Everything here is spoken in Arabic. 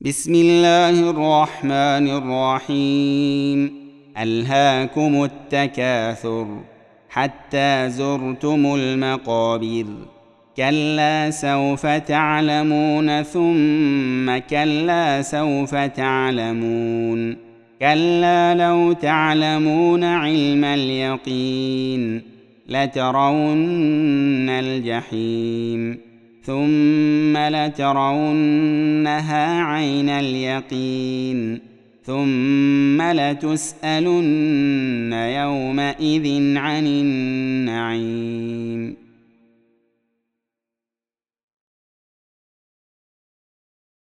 بسم الله الرحمن الرحيم. ألهاكم التكاثر حتى زرتم المقابر، كلا سوف تعلمون ثم كلا سوف تعلمون، كلا لو تعلمون علم اليقين لترون الجحيم ثم لترونها عين اليقين ثم لتسألن يومئذ عن النعيم.